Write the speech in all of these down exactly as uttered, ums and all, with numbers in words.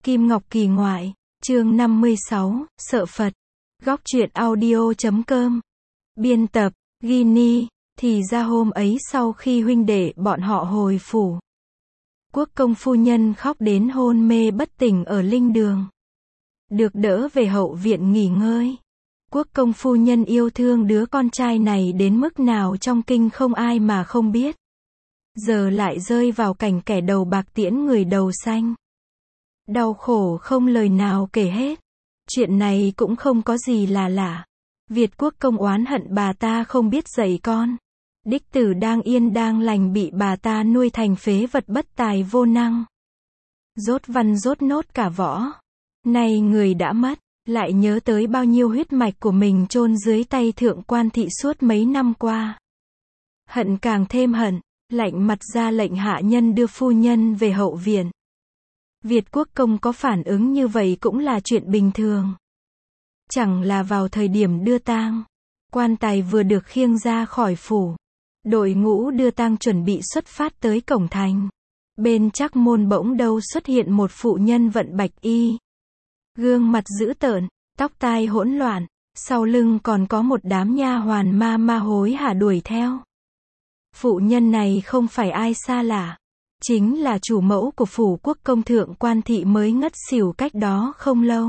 Kim Ngọc Kỳ ngoại, chương năm mươi sáu, sợ Phật. Góc truyện audio chấm com. Biên tập, Ginny. Thì ra hôm ấy sau khi huynh đệ bọn họ hồi phủ, Quốc công phu nhân khóc đến hôn mê bất tỉnh ở linh đường. Được đỡ về hậu viện nghỉ ngơi. Quốc công phu nhân yêu thương đứa con trai này đến mức nào trong kinh không ai mà không biết. Giờ lại rơi vào cảnh kẻ đầu bạc tiễn người đầu xanh. Đau khổ không lời nào kể hết. Chuyện này cũng không có gì là lạ. Việt quốc công oán hận bà ta không biết dạy con. Đích tử đang yên đang lành bị bà ta nuôi thành phế vật bất tài vô năng. Dốt văn dốt nốt cả võ. Nay người đã mất, lại nhớ tới bao nhiêu huyết mạch của mình chôn dưới tay thượng quan thị suốt mấy năm qua. Hận càng thêm hận, lạnh mặt ra lệnh hạ nhân đưa phu nhân về hậu viện. Việt quốc công có phản ứng như vậy cũng là chuyện bình thường. Chẳng là vào thời điểm đưa tang, quan tài vừa được khiêng ra khỏi phủ. Đội ngũ đưa tang chuẩn bị xuất phát tới cổng thành. Bên chắc môn bỗng đâu xuất hiện một phụ nhân vận bạch y. Gương mặt dữ tợn, tóc tai hỗn loạn, sau lưng còn có một đám nha hoàn ma ma hối hả đuổi theo. Phụ nhân này không phải ai xa lạ, chính là chủ mẫu của phủ quốc công thượng quan thị mới ngất xỉu cách đó không lâu.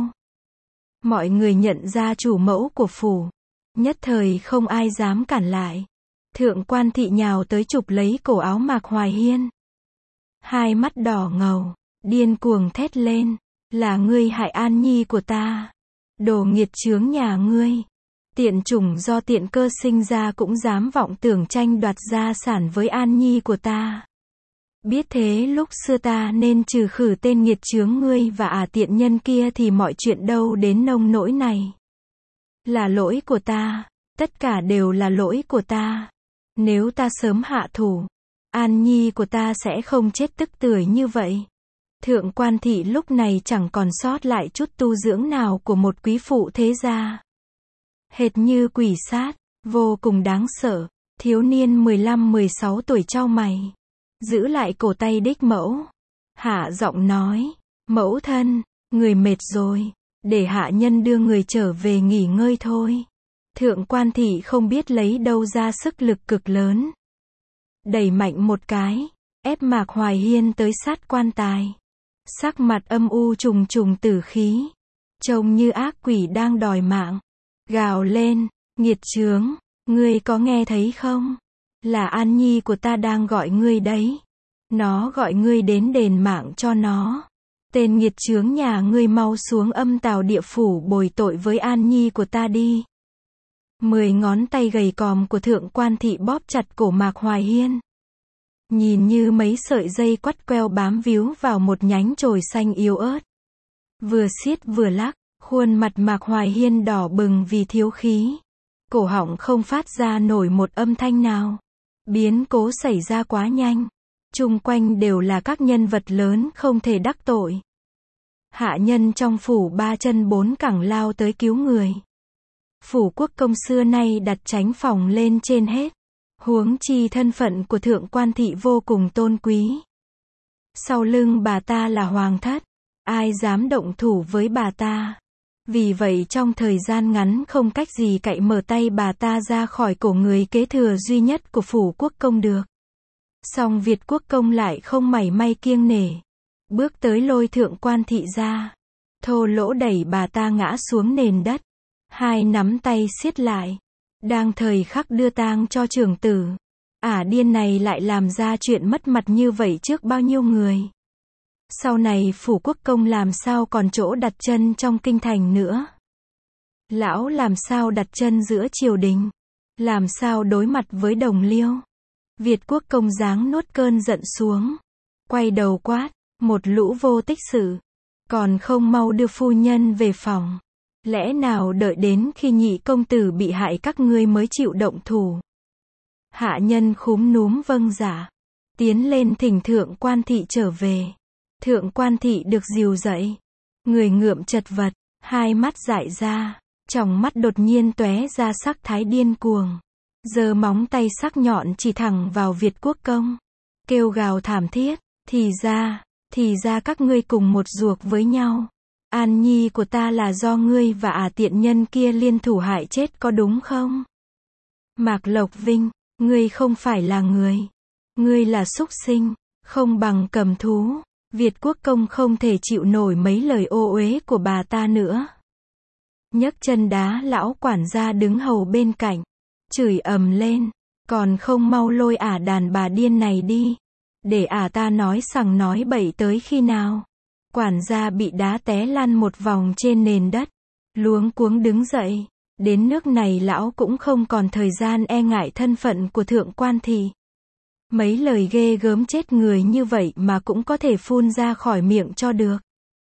Mọi người nhận ra chủ mẫu của phủ, nhất thời không ai dám cản lại. Thượng quan thị nhào tới chụp lấy cổ áo Mạc Hoài Hiên. Hai mắt đỏ ngầu, điên cuồng thét lên, là ngươi hại An Nhi của ta. Đồ nghiệt chướng nhà ngươi. Tiện chủng do tiện cơ sinh ra cũng dám vọng tưởng tranh đoạt gia sản với An Nhi của ta. Biết thế lúc xưa ta nên trừ khử tên nghiệt chướng ngươi và à tiện nhân kia thì mọi chuyện đâu đến nông nỗi này. Là lỗi của ta, tất cả đều là lỗi của ta. Nếu ta sớm hạ thủ, An Nhi của ta sẽ không chết tức tưởi như vậy. Thượng quan thị lúc này chẳng còn sót lại chút tu dưỡng nào của một quý phụ thế gia. Hệt như quỷ sát, vô cùng đáng sợ. Thiếu niên mười lăm mười sáu tuổi chau mày, giữ lại cổ tay đích mẫu. Hạ giọng nói, mẫu thân, người mệt rồi, để hạ nhân đưa người trở về nghỉ ngơi thôi. Thượng quan thị không biết lấy đâu ra sức lực cực lớn. Đẩy mạnh một cái, ép Mạc Hoài Hiên tới sát quan tài. Sắc mặt âm u trùng trùng tử khí, trông như ác quỷ đang đòi mạng. Gào lên, nghiệt chướng, ngươi có nghe thấy không? Là An Nhi của ta đang gọi ngươi đấy. Nó gọi ngươi đến đền mạng cho nó. Tên nghiệt chướng nhà ngươi mau xuống âm tào địa phủ bồi tội với An Nhi của ta đi. Mười ngón tay gầy còm của thượng quan thị bóp chặt cổ Mạc Hoài Hiên. Nhìn như mấy sợi dây quắt queo bám víu vào một nhánh chồi xanh yếu ớt. Vừa siết vừa lắc, khuôn mặt Mạc Hoài Hiên đỏ bừng vì thiếu khí. Cổ họng không phát ra nổi một âm thanh nào. Biến cố xảy ra quá nhanh. Chung quanh đều là các nhân vật lớn không thể đắc tội. Hạ nhân trong phủ ba chân bốn cẳng lao tới cứu người. Phủ quốc công xưa nay đặt chánh phòng lên trên hết. Huống chi thân phận của thượng quan thị vô cùng tôn quý. Sau lưng bà ta là hoàng thất, ai dám động thủ với bà ta. Vì vậy trong thời gian ngắn không cách gì cậy mở tay bà ta ra khỏi cổ người kế thừa duy nhất của phủ quốc công được. Song Việt quốc công lại không mảy may kiêng nể. Bước tới lôi thượng quan thị ra. Thô lỗ đẩy bà ta ngã xuống nền đất. Hai nắm tay siết lại. Đang thời khắc đưa tang cho trưởng tử. Ả điên này lại làm ra chuyện mất mặt như vậy trước bao nhiêu người. Sau này phủ quốc công làm sao còn chỗ đặt chân trong kinh thành nữa. Lão làm sao đặt chân giữa triều đình. Làm sao đối mặt với đồng liêu. Việt quốc công giáng nuốt cơn giận xuống. Quay đầu quát, một lũ vô tích sự. Còn không mau đưa phu nhân về phòng. Lẽ nào đợi đến khi nhị công tử bị hại các ngươi mới chịu động thủ. Hạ nhân khúm núm vâng dạ. Tiến lên thỉnh thượng quan thị trở về. Thượng quan thị được dìu dậy. Người ngượm chật vật, hai mắt dại ra. Tròng mắt đột nhiên tóe ra sắc thái điên cuồng. Giơ móng tay sắc nhọn chỉ thẳng vào Việt quốc công. Kêu gào thảm thiết. Thì ra, Thì ra các ngươi cùng một ruột với nhau. An nhi của ta là do ngươi và ả tiện nhân kia liên thủ hại chết có đúng không? Mạc Lộc Vinh, ngươi không phải là người. Ngươi là súc sinh, không bằng cầm thú. Việt Quốc Công không thể chịu nổi mấy lời ô uế của bà ta nữa. Nhấc chân đá lão quản gia đứng hầu bên cạnh. Chửi ầm lên, còn không mau lôi ả đàn bà điên này đi. Để ả ta nói sằng nói bậy tới khi nào. Quản gia bị đá té lăn một vòng trên nền đất. Luống cuống đứng dậy. Đến nước này lão cũng không còn thời gian e ngại thân phận của thượng quan thị. Mấy lời ghê gớm chết người như vậy mà cũng có thể phun ra khỏi miệng cho được.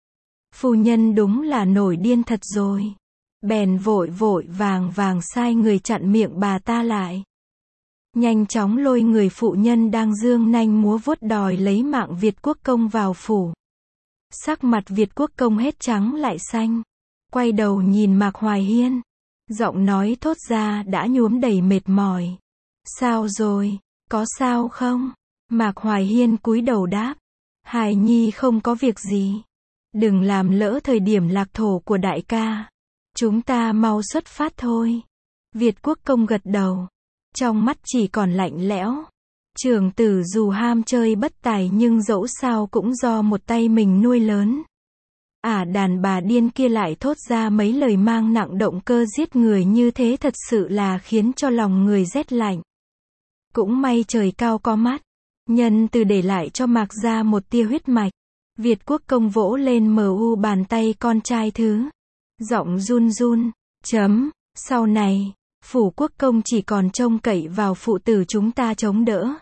Phu nhân đúng là nổi điên thật rồi. Bèn vội vội vàng vàng sai người chặn miệng bà ta lại. Nhanh chóng lôi người phụ nhân đang giương nanh múa vuốt đòi lấy mạng Việt Quốc Công vào phủ. Sắc mặt Việt Quốc Công hết trắng lại xanh. Quay đầu nhìn Mạc Hoài Hiên. Giọng nói thốt ra đã nhuốm đầy mệt mỏi. Sao rồi, có sao không? Mạc Hoài Hiên cúi đầu đáp. Hài nhi không có việc gì. Đừng làm lỡ thời điểm lạc thổ của đại ca. Chúng ta mau xuất phát thôi. Việt Quốc Công gật đầu. Trong mắt chỉ còn lạnh lẽo. Trưởng tử dù ham chơi bất tài nhưng dẫu sao cũng do một tay mình nuôi lớn. Ả à, đàn bà điên kia lại thốt ra mấy lời mang nặng động cơ giết người như thế thật sự là khiến cho lòng người rét lạnh. Cũng may trời cao có mắt. Nhân từ để lại cho Mạc gia một tia huyết mạch. Việt Quốc Công vỗ lên mờ u bàn tay con trai thứ. Giọng run run. Chấm. Sau này, phủ Quốc Công chỉ còn trông cậy vào phụ tử chúng ta chống đỡ.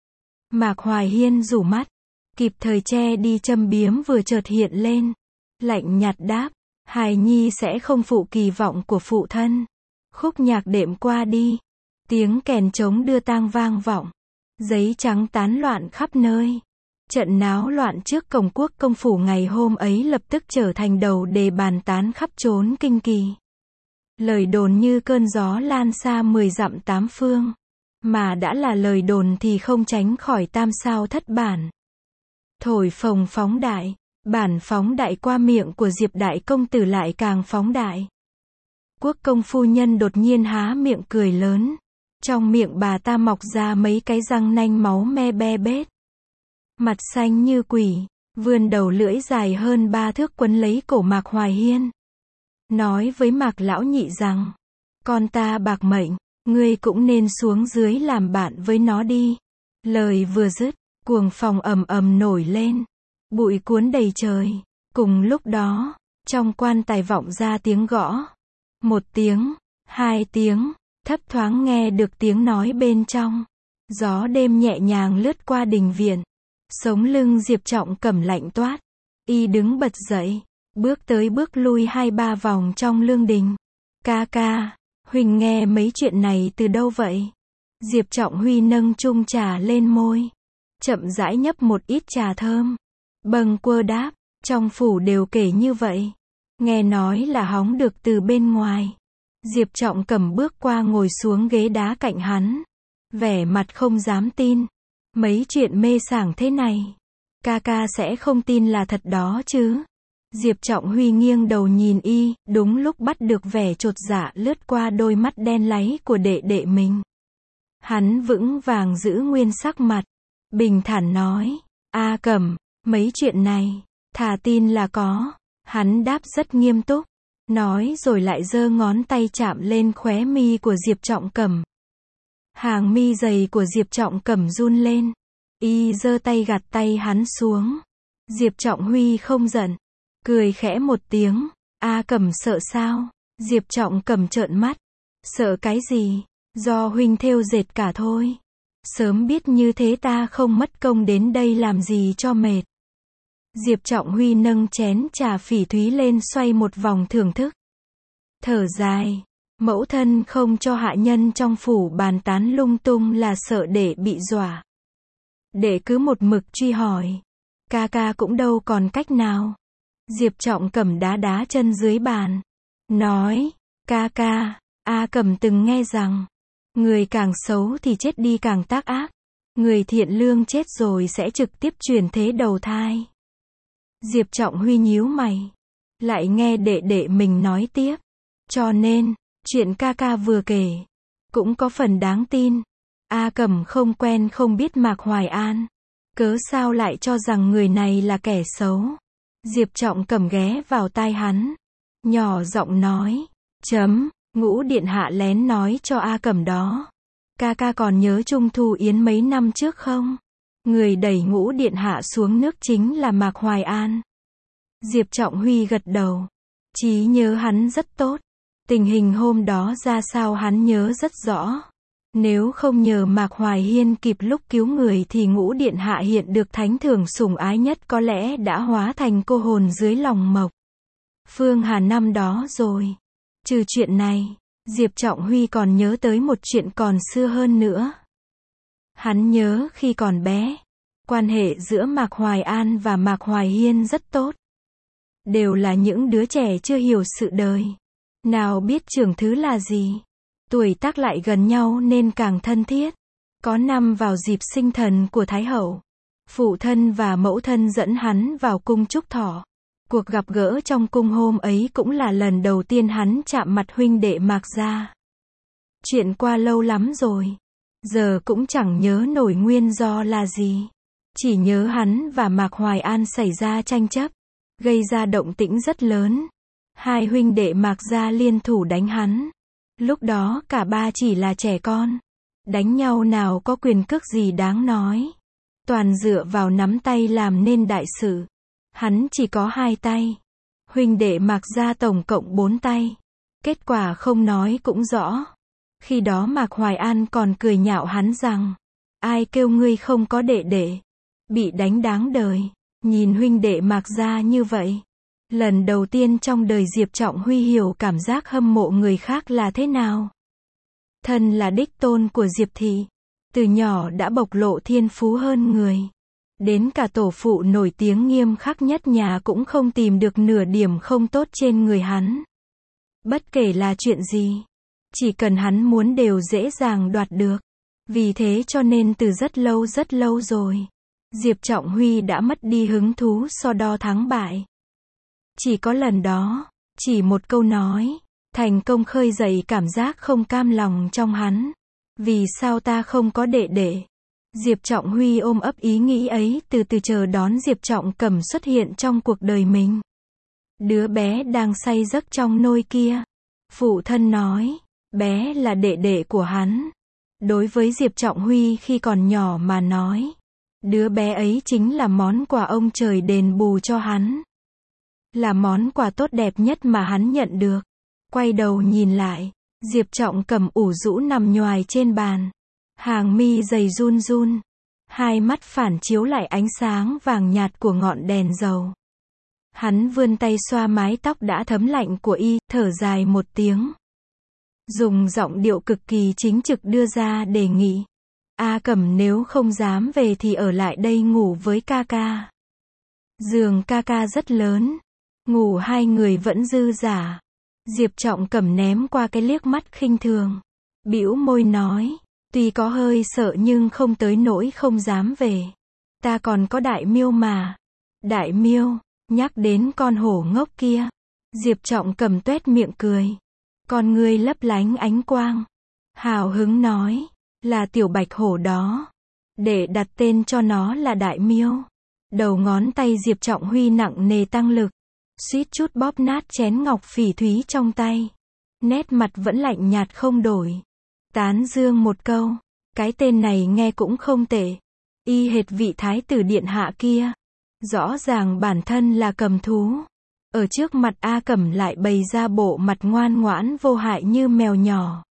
Mạc Hoài Hiên rủ mắt. Kịp thời che đi châm biếm vừa chợt hiện lên. Lạnh nhạt đáp. Hài nhi sẽ không phụ kỳ vọng của phụ thân. Khúc nhạc đệm qua đi. Tiếng kèn trống đưa tang vang vọng. Giấy trắng tán loạn khắp nơi. Trận náo loạn trước cổng Quốc Công phủ ngày hôm ấy lập tức trở thành đầu đề bàn tán khắp chốn kinh kỳ. Lời đồn như cơn gió lan xa mười dặm tám phương. Mà đã là lời đồn thì không tránh khỏi tam sao thất bản. Thổi phồng phóng đại. Bản phóng đại qua miệng của Diệp đại công tử lại càng phóng đại. Quốc công phu nhân đột nhiên há miệng cười lớn. Trong miệng bà ta mọc ra mấy cái răng nanh máu me be bết. Mặt xanh như quỷ, vươn đầu lưỡi dài hơn ba thước quấn lấy cổ Mạc Hoài Hiên. Nói với Mạc lão nhị rằng, con ta bạc mệnh, ngươi cũng nên xuống dưới làm bạn với nó đi. Lời vừa dứt, cuồng phong ầm ầm nổi lên. Bụi cuốn đầy trời. Cùng lúc đó, trong quan tài vọng ra tiếng gõ. Một tiếng, hai tiếng, thấp thoáng nghe được tiếng nói bên trong. Gió đêm nhẹ nhàng lướt qua đình viện. Sống lưng Diệp Trọng Cẩm lạnh toát. Y đứng bật dậy, bước tới bước lui hai ba vòng trong lương đình. Ca ca, Huỳnh nghe mấy chuyện này từ đâu vậy? Diệp Trọng Huy nâng chung trà lên môi. Chậm rãi nhấp một ít trà thơm. Bâng quơ đáp, trong phủ đều kể như vậy. Nghe nói là hóng được từ bên ngoài. Diệp Trọng Cẩm bước qua ngồi xuống ghế đá cạnh hắn. Vẻ mặt không dám tin. Mấy chuyện mê sảng thế này. Ca ca sẽ không tin là thật đó chứ. Diệp Trọng Huy nghiêng đầu nhìn y, đúng lúc bắt được vẻ chột dạ lướt qua đôi mắt đen láy của đệ đệ mình. Hắn vững vàng giữ nguyên sắc mặt. Bình thản nói, A Cẩm, mấy chuyện này, thà tin là có. Hắn đáp rất nghiêm túc. Nói rồi lại giơ ngón tay chạm lên khóe mi của Diệp Trọng Cẩm. Hàng mi dày của Diệp Trọng Cẩm run lên. Y giơ tay gạt tay hắn xuống. Diệp Trọng Huy không giận. Cười khẽ một tiếng. A Cẩm sợ sao? Diệp Trọng Cẩm trợn mắt. Sợ cái gì? Do huynh thêu dệt cả thôi. Sớm biết như thế ta không mất công đến đây làm gì cho mệt. Diệp Trọng Huy nâng chén trà phỉ thúy lên xoay một vòng thưởng thức. Thở dài. Mẫu thân không cho hạ nhân trong phủ bàn tán lung tung là sợ đệ bị dọa. Đệ cứ một mực truy hỏi. Ca ca cũng đâu còn cách nào. Diệp Trọng Cẩm đá đá chân dưới bàn. Nói, ca ca, A Cẩm từng nghe rằng, người càng xấu thì chết đi càng tác ác. Người thiện lương chết rồi sẽ trực tiếp chuyển thế đầu thai. Diệp Trọng Huy nhíu mày. Lại nghe đệ đệ mình nói tiếp. Cho nên, chuyện ca ca vừa kể, cũng có phần đáng tin. A Cẩm không quen không biết Mạc Hoài An. Cớ sao lại cho rằng người này là kẻ xấu. Diệp Trọng Cẩm ghé vào tai hắn. Nhỏ giọng nói. Chấm, Ngũ điện hạ lén nói cho A Cẩm đó. Ca ca còn nhớ Trung Thu Yến mấy năm trước không? Người đẩy Ngũ điện hạ xuống nước chính là Mạc Hoài An. Diệp Trọng Huy gật đầu. Trí nhớ hắn rất tốt. Tình hình hôm đó ra sao hắn nhớ rất rõ. Nếu không nhờ Mạc Hoài Hiên kịp lúc cứu người thì Ngũ điện hạ hiện được thánh thưởng sủng ái nhất có lẽ đã hóa thành cô hồn dưới lòng mộc. Phương Hà năm đó rồi. Trừ chuyện này, Diệp Trọng Huy còn nhớ tới một chuyện còn xưa hơn nữa. Hắn nhớ khi còn bé, quan hệ giữa Mạc Hoài An và Mạc Hoài Hiên rất tốt. Đều là những đứa trẻ chưa hiểu sự đời. Nào biết trưởng thứ là gì. Tuổi tác lại gần nhau nên càng thân thiết. Có năm vào dịp sinh thần của Thái Hậu, phụ thân và mẫu thân dẫn hắn vào cung chúc thọ. Cuộc gặp gỡ trong cung hôm ấy cũng là lần đầu tiên hắn chạm mặt huynh đệ Mạc gia. Chuyện qua lâu lắm rồi. Giờ cũng chẳng nhớ nổi nguyên do là gì. Chỉ nhớ hắn và Mạc Hoài An xảy ra tranh chấp, gây ra động tĩnh rất lớn. Hai huynh đệ Mạc gia liên thủ đánh hắn. Lúc đó cả ba chỉ là trẻ con. Đánh nhau nào có quyền cước gì đáng nói. Toàn dựa vào nắm tay làm nên đại sự. Hắn chỉ có hai tay. Huynh đệ Mạc gia tổng cộng bốn tay. Kết quả không nói cũng rõ. Khi đó Mạc Hoài An còn cười nhạo hắn rằng, ai kêu ngươi không có đệ đệ. Bị đánh đáng đời. Nhìn huynh đệ Mạc gia như vậy. Lần đầu tiên trong đời Diệp Trọng Huy hiểu cảm giác hâm mộ người khác là thế nào. Thân là đích tôn của Diệp thị. Từ nhỏ đã bộc lộ thiên phú hơn người. Đến cả tổ phụ nổi tiếng nghiêm khắc nhất nhà cũng không tìm được nửa điểm không tốt trên người hắn. Bất kể là chuyện gì, chỉ cần hắn muốn đều dễ dàng đoạt được. Vì thế cho nên từ rất lâu rất lâu rồi, Diệp Trọng Huy đã mất đi hứng thú so đo thắng bại. Chỉ có lần đó, chỉ một câu nói, thành công khơi dậy cảm giác không cam lòng trong hắn. Vì sao ta không có đệ đệ? Diệp Trọng Huy ôm ấp ý nghĩ ấy từ từ chờ đón Diệp Trọng Cẩm xuất hiện trong cuộc đời mình. Đứa bé đang say giấc trong nôi kia. Phụ thân nói, bé là đệ đệ của hắn. Đối với Diệp Trọng Huy khi còn nhỏ mà nói, đứa bé ấy chính là món quà ông trời đền bù cho hắn. Là món quà tốt đẹp nhất mà hắn nhận được. Quay đầu nhìn lại, Diệp Trọng Cẩm ủ rũ nằm nhoài trên bàn. Hàng mi dày run run. Hai mắt phản chiếu lại ánh sáng vàng nhạt của ngọn đèn dầu. Hắn vươn tay xoa mái tóc đã thấm lạnh của y, thở dài một tiếng. Dùng giọng điệu cực kỳ chính trực đưa ra đề nghị. A Cẩm nếu không dám về thì ở lại đây ngủ với ca ca. Giường ca ca rất lớn. Ngủ hai người vẫn dư dả. Diệp Trọng Cẩm ném qua cái liếc mắt khinh thường. Bĩu môi nói. Tuy có hơi sợ nhưng không tới nỗi không dám về. Ta còn có Đại Miêu mà. Đại Miêu, nhắc đến con hổ ngốc kia. Diệp Trọng Cẩm tuét miệng cười. Con ngươi lấp lánh ánh quang. Hào hứng nói. Là tiểu bạch hổ đó. Để đặt tên cho nó là Đại Miêu. Đầu ngón tay Diệp Trọng Huy nặng nề tăng lực. Suýt chút bóp nát chén ngọc phỉ thúy trong tay. Nét mặt vẫn lạnh nhạt không đổi. Tán dương một câu. Cái tên này nghe cũng không tệ. Y hệt vị thái tử điện hạ kia. Rõ ràng bản thân là cầm thú. Ở trước mặt A Cẩm lại bày ra bộ mặt ngoan ngoãn vô hại như mèo nhỏ.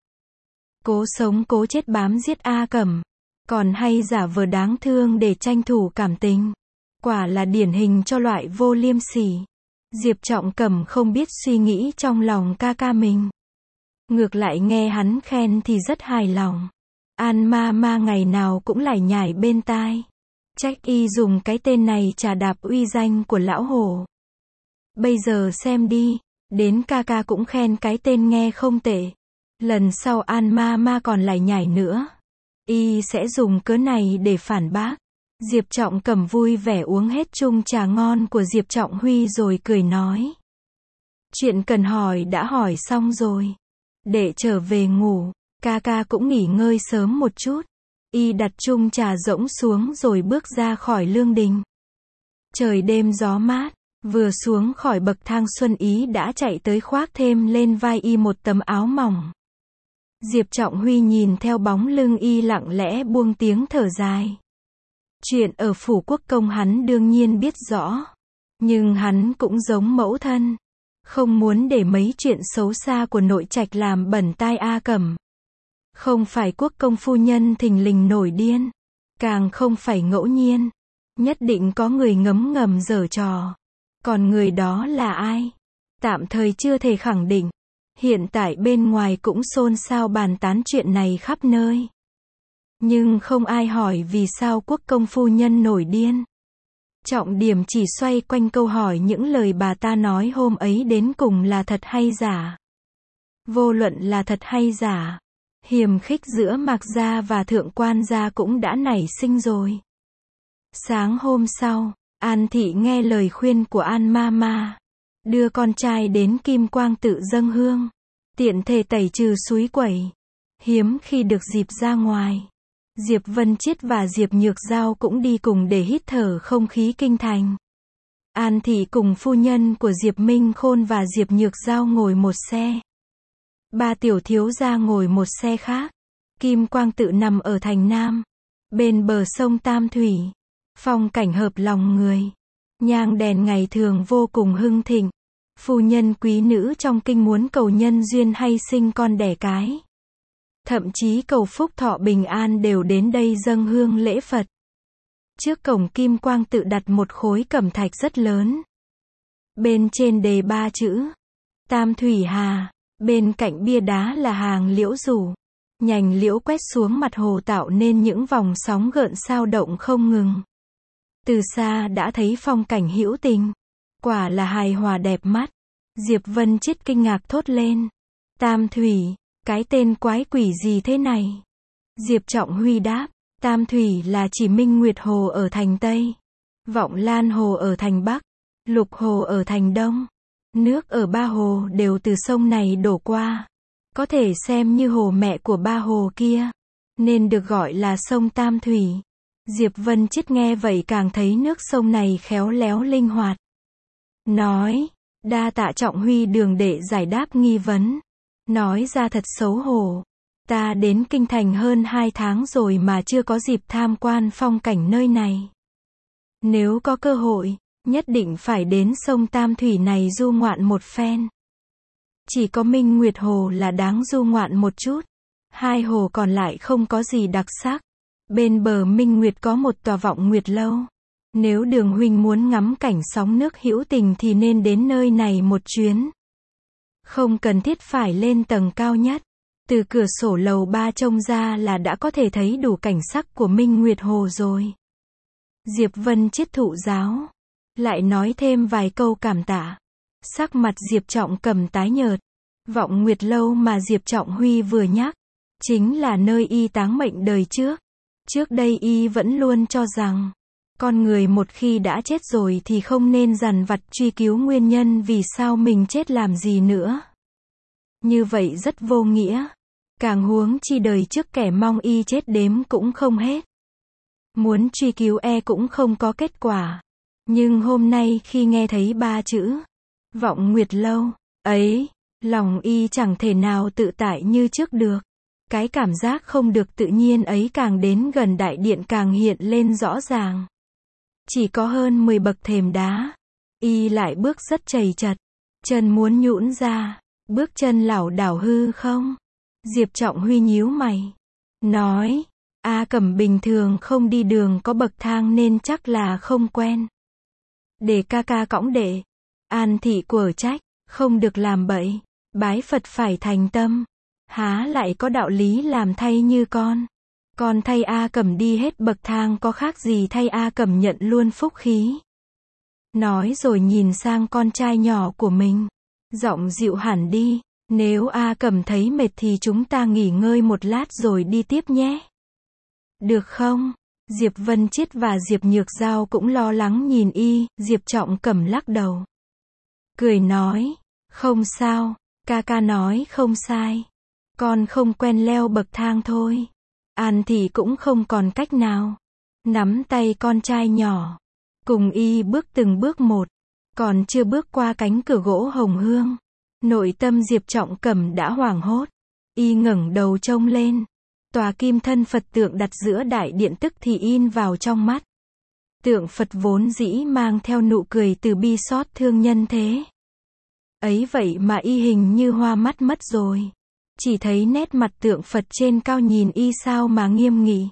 Cố sống cố chết bám giết A Cẩm. Còn hay giả vờ đáng thương để tranh thủ cảm tình. Quả là điển hình cho loại vô liêm sỉ. Diệp Trọng Cẩm không biết suy nghĩ trong lòng ca ca mình. Ngược lại nghe hắn khen thì rất hài lòng. An ma ma ngày nào cũng lải nhải bên tai. Trách y dùng cái tên này trà đạp uy danh của lão hổ. Bây giờ xem đi, đến ca ca cũng khen cái tên nghe không tệ. Lần sau An ma ma còn lải nhải nữa, y sẽ dùng cớ này để phản bác. Diệp Trọng Cẩm vui vẻ uống hết chung trà ngon của Diệp Trọng Huy rồi cười nói. Chuyện cần hỏi đã hỏi xong rồi. Để trở về ngủ, ca ca cũng nghỉ ngơi sớm một chút. Y đặt chung trà rỗng xuống rồi bước ra khỏi lương đình. Trời đêm gió mát, vừa xuống khỏi bậc thang Xuân Ý đã chạy tới khoác thêm lên vai Y một tấm áo mỏng. Diệp Trọng Huy nhìn theo bóng lưng Y lặng lẽ buông tiếng thở dài. Chuyện ở phủ quốc công hắn đương nhiên biết rõ. Nhưng hắn cũng giống mẫu thân. Không muốn để mấy chuyện xấu xa của nội trạch làm bẩn tai A Cẩm. Không phải quốc công phu nhân thình lình nổi điên. Càng không phải ngẫu nhiên. Nhất định có người ngấm ngầm giở trò. Còn người đó là ai? Tạm thời chưa thể khẳng định. Hiện tại bên ngoài cũng xôn xao bàn tán chuyện này khắp nơi. Nhưng không ai hỏi vì sao quốc công phu nhân nổi điên. Trọng điểm chỉ xoay quanh câu hỏi những lời bà ta nói hôm ấy đến cùng là thật hay giả. Vô luận là thật hay giả, hiềm khích giữa Mạc gia và Thượng quan gia cũng đã nảy sinh rồi. Sáng hôm sau, An Thị nghe lời khuyên của An Mama, đưa con trai đến Kim Quang tự dâng hương, tiện thể tẩy trừ suối quẩy. Hiếm khi được dịp ra ngoài, Diệp Vân Chiết và Diệp Nhược Giao cũng đi cùng để hít thở không khí kinh thành. An Thị cùng phu nhân của Diệp Minh Khôn và Diệp Nhược Giao ngồi một xe. Ba tiểu thiếu gia ngồi một xe khác. Kim Quang tự nằm ở thành Nam, bên bờ sông Tam Thủy. Phong cảnh hợp lòng người. Nhang đèn ngày thường vô cùng hưng thịnh. Phu nhân quý nữ trong kinh muốn cầu nhân duyên hay sinh con đẻ cái. Thậm chí cầu phúc thọ bình an đều đến đây dâng hương lễ Phật. Trước cổng Kim Quang tự đặt một khối cẩm thạch rất lớn. Bên trên đề ba chữ Tam Thủy Hà. Bên cạnh bia đá là hàng liễu rủ. Nhành liễu quét xuống mặt hồ tạo nên những vòng sóng gợn sao động không ngừng. Từ xa đã thấy phong cảnh hữu tình. Quả là hài hòa đẹp mắt. Diệp Vân Chiết kinh ngạc thốt lên. Tam Thủy, cái tên quái quỷ gì thế này? Diệp Trọng Huy đáp. Tam Thủy là chỉ Minh Nguyệt Hồ ở thành Tây. Vọng Lan Hồ ở thành Bắc. Lục Hồ ở thành Đông. Nước ở ba hồ đều từ sông này đổ qua. Có thể xem như hồ mẹ của ba hồ kia. Nên được gọi là sông Tam Thủy. Diệp Vân Chiết nghe vậy càng thấy nước sông này khéo léo linh hoạt. Nói, đa tạ Trọng Huy đường đệ giải đáp nghi vấn. Nói ra thật xấu hổ. Ta đến kinh thành hơn hai tháng rồi mà chưa có dịp tham quan phong cảnh nơi này. Nếu có cơ hội, nhất định phải đến sông Tam Thủy này du ngoạn một phen. Chỉ có Minh Nguyệt Hồ là đáng du ngoạn một chút. Hai hồ còn lại không có gì đặc sắc. Bên bờ Minh Nguyệt có một tòa Vọng Nguyệt lâu. Nếu Đường huynh muốn ngắm cảnh sóng nước hữu tình thì nên đến nơi này một chuyến. Không cần thiết phải lên tầng cao nhất. Từ cửa sổ lầu ba trông ra là đã có thể thấy đủ cảnh sắc của Minh Nguyệt Hồ rồi. Diệp Vân Chiết thụ giáo. Lại nói thêm vài câu cảm tạ. Sắc mặt Diệp Trọng Cẩm tái nhợt. Vọng Nguyệt lâu mà Diệp Trọng Huy vừa nhắc. Chính là nơi y táng mệnh đời trước. Trước đây y vẫn luôn cho rằng. Con người một khi đã chết rồi thì không nên dằn vặt truy cứu nguyên nhân vì sao mình chết làm gì nữa. Như vậy rất vô nghĩa. Càng huống chi đời trước kẻ mong y chết đếm cũng không hết. Muốn truy cứu e cũng không có kết quả. Nhưng hôm nay khi nghe thấy ba chữ Vọng Nguyệt lâu ấy, lòng y chẳng thể nào tự tại như trước được. Cái cảm giác không được tự nhiên ấy càng đến gần đại điện càng hiện lên rõ ràng. Chỉ có hơn mười bậc thềm đá. Y lại bước rất chầy chật. Chân muốn nhũn ra. Bước chân lảo đảo hư không? Diệp Trọng Huy nhíu mày. Nói. A Cẩm bình thường không đi đường có bậc thang nên chắc là không quen. Để ca ca cõng đệ. An Thị quở trách. Không được làm bậy. Bái Phật phải thành tâm. Há lại có đạo lý làm thay như con. Con thay A Cẩm đi hết bậc thang có khác gì thay A Cẩm nhận luôn phúc khí. Nói rồi nhìn sang con trai nhỏ của mình. Giọng dịu hẳn đi. Nếu A Cẩm thấy mệt thì chúng ta nghỉ ngơi một lát rồi đi tiếp nhé. Được không? Diệp Vân Chiết và Diệp Nhược Giao cũng lo lắng nhìn y, Diệp Trọng Cẩm lắc đầu. Cười nói, không sao, ca ca nói không sai. Con không quen leo bậc thang thôi. An thì cũng không còn cách nào. Nắm tay con trai nhỏ. Cùng y bước từng bước một. Còn chưa bước qua cánh cửa gỗ hồng hương. Nội tâm Diệp Trọng Cẩm đã hoảng hốt. Y ngẩng đầu trông lên. Tòa kim thân Phật tượng đặt giữa đại điện tức thì in vào trong mắt. Tượng Phật vốn dĩ mang theo nụ cười từ bi xót thương nhân thế. Ấy vậy mà y hình như hoa mắt mất rồi. Chỉ thấy nét mặt tượng Phật trên cao nhìn y sao mà nghiêm nghị.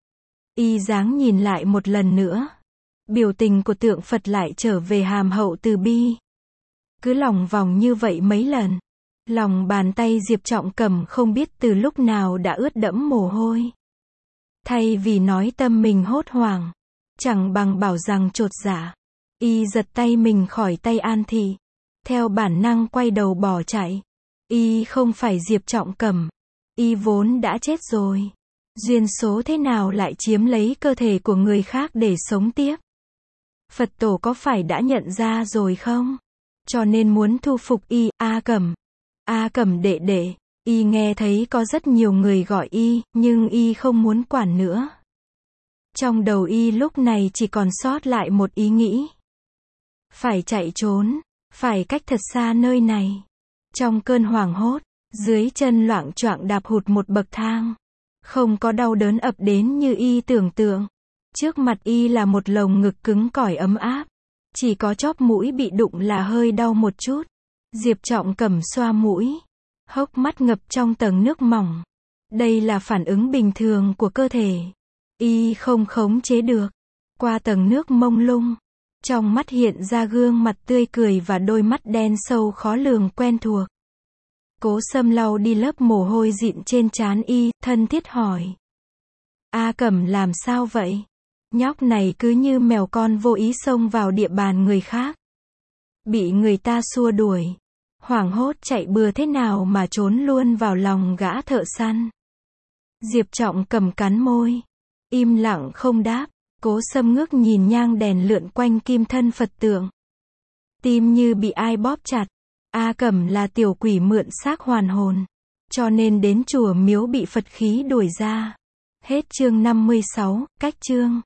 Y dáng nhìn lại một lần nữa. Biểu tình của tượng Phật lại trở về hàm hậu từ bi. Cứ lòng vòng như vậy mấy lần. Lòng bàn tay Diệp Trọng Cẩm không biết từ lúc nào đã ướt đẫm mồ hôi. Thay vì nói tâm mình hốt hoảng, chẳng bằng bảo rằng chột dạ. Y giật tay mình khỏi tay An Thị. Theo bản năng quay đầu bỏ chạy. Y không phải Diệp Trọng Cẩm. Y vốn đã chết rồi. Duyên số thế nào lại chiếm lấy cơ thể của người khác để sống tiếp? Phật tổ có phải đã nhận ra rồi không? Cho nên muốn thu phục y, A Cẩm. A Cẩm đệ đệ. Y nghe thấy có rất nhiều người gọi y, nhưng y không muốn quản nữa. Trong đầu y lúc này chỉ còn sót lại một ý nghĩ. Phải chạy trốn, phải cách thật xa nơi này. Trong cơn hoảng hốt, dưới chân loạng choạng đạp hụt một bậc thang. Không có đau đớn ập đến như y tưởng tượng. Trước mặt y là một lồng ngực cứng cỏi ấm áp. Chỉ có chóp mũi bị đụng là hơi đau một chút. Diệp Trọng Cẩm xoa mũi. Hốc mắt ngập trong tầng nước mỏng. Đây là phản ứng bình thường của cơ thể. Y không khống chế được. Qua tầng nước mông lung. Trong mắt hiện ra gương mặt tươi cười và đôi mắt đen sâu khó lường quen thuộc. Cố Sâm lau đi lớp mồ hôi dịn trên trán y, thân thiết hỏi. A Cẩm làm sao vậy? Nhóc này cứ như mèo con vô ý xông vào địa bàn người khác. Bị người ta xua đuổi. Hoảng hốt chạy bừa thế nào mà trốn luôn vào lòng gã thợ săn. Diệp Trọng Cẩm cắn môi. Im lặng không đáp. Cố Sâm ngước nhìn nhang đèn lượn quanh kim thân Phật tượng. Tim như bị ai bóp chặt. A Cẩm là tiểu quỷ mượn xác hoàn hồn. Cho nên đến chùa miếu bị Phật khí đuổi ra. Hết chương năm mươi sáu, cách chương.